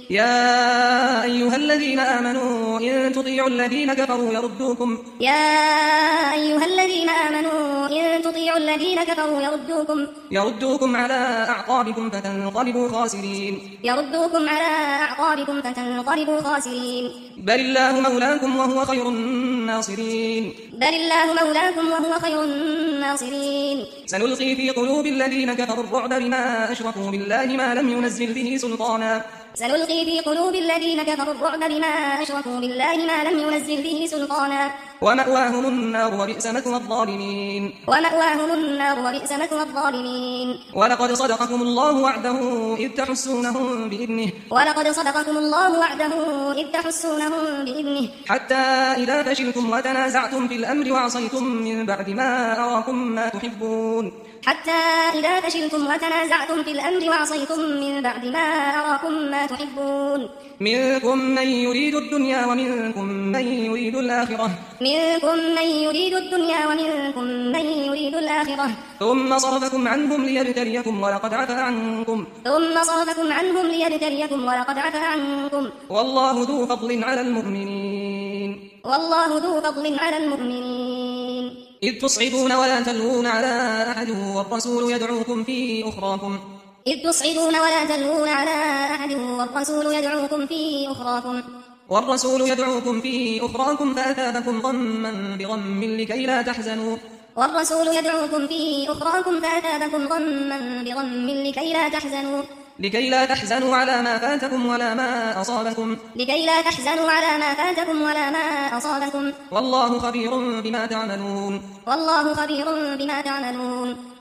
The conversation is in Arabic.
يا أيها الذين آمنوا إن تطيعوا الذين كفروا يردوكم على أعقابكم فتنقلبوا خاسرين بل الله مولاكم وهو خير الناصرين سنلقي في قلوب الذين كفروا الرعب بما أشركوا بالله ما لم ينزل به سلطانا ومأواهم النار وبئس مثوى الظالمين ولقد صدقكم الله وعده إذ تحسونهم بإذنه حتى إذا فشلتم وتنازعتم في الأمر وعصيتم من بعد ما أراكم ما تحبون منكم من يريد الدنيا ومنكم من يريد الآخرة ثم صرفكم عنهم ليبتليكم ولقد عفا عنكم والله ذو فضل على المؤمنين إذ تصعدون ولا تلوون على أحد والرسول يدعوكم في أخراكم فأثابكم غما بغم لكي لا تحزنوا على ما فاتكم ولا ما أصابكم والله خبير بما تعملون